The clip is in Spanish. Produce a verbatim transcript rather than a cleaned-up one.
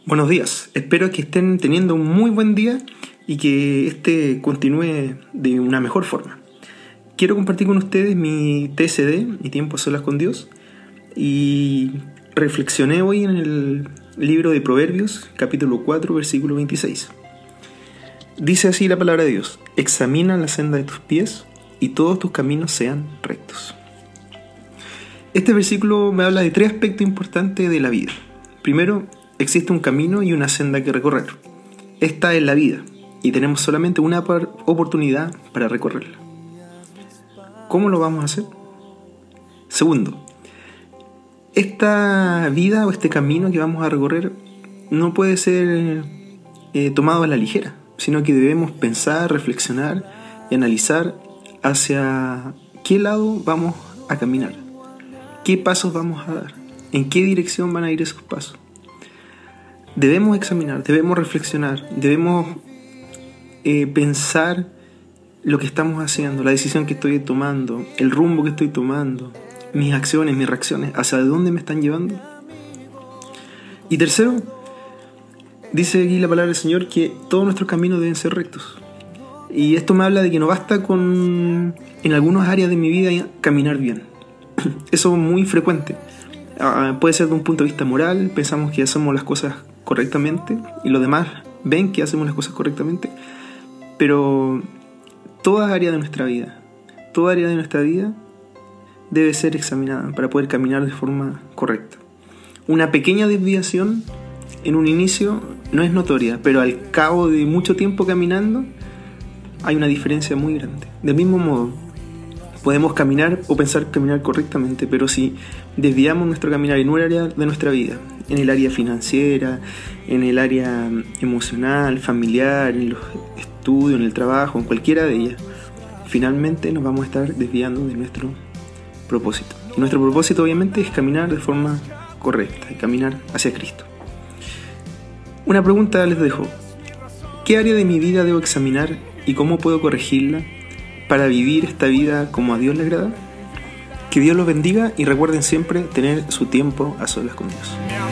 Buenos días, espero que estén teniendo un muy buen día y que este continúe de una mejor forma. Quiero compartir con ustedes mi T S D, mi tiempo a solas con Dios, y reflexioné hoy en el libro de Proverbios, capítulo cuatro, versículo veintiséis. Dice así la palabra de Dios: examina la senda de tus pies y todos tus caminos sean rectos. Este versículo me habla de tres aspectos importantes de la vida. Primero, existe un camino y una senda que recorrer. Esta es la vida y tenemos solamente una oportunidad para recorrerla. ¿Cómo lo vamos a hacer? Segundo, esta vida o este camino que vamos a recorrer no puede ser eh, tomado a la ligera, sino que debemos pensar, reflexionar y analizar hacia qué lado vamos a caminar, qué pasos vamos a dar, en qué dirección van a ir esos pasos. Debemos examinar, debemos reflexionar, debemos eh, pensar lo que estamos haciendo, la decisión que estoy tomando, el rumbo que estoy tomando, mis acciones, mis reacciones, hacia dónde me están llevando. Y tercero, dice aquí la palabra del Señor que todos nuestros caminos deben ser rectos. Y esto me habla de que no basta con, en algunas áreas de mi vida, caminar bien. Eso es muy frecuente. Uh, puede ser de un punto de vista moral, pensamos que hacemos las cosas correctamente y los demás ven que hacemos las cosas correctamente, pero toda área de nuestra vida, toda área de nuestra vida debe ser examinada para poder caminar de forma correcta. Una pequeña desviación en un inicio no es notoria, pero al cabo de mucho tiempo caminando hay una diferencia muy grande. Del mismo modo, podemos caminar o pensar caminar correctamente, pero si desviamos nuestro caminar en un área de nuestra vida, en el área financiera, en el área emocional, familiar, en los estudios, en el trabajo, en cualquiera de ellas, finalmente nos vamos a estar desviando de nuestro propósito. Y nuestro propósito obviamente es caminar de forma correcta y caminar hacia Cristo. Una pregunta les dejo: ¿qué área de mi vida debo examinar y cómo puedo corregirla para vivir esta vida como a Dios le agrada? Que Dios los bendiga y recuerden siempre tener su tiempo a solas con Dios.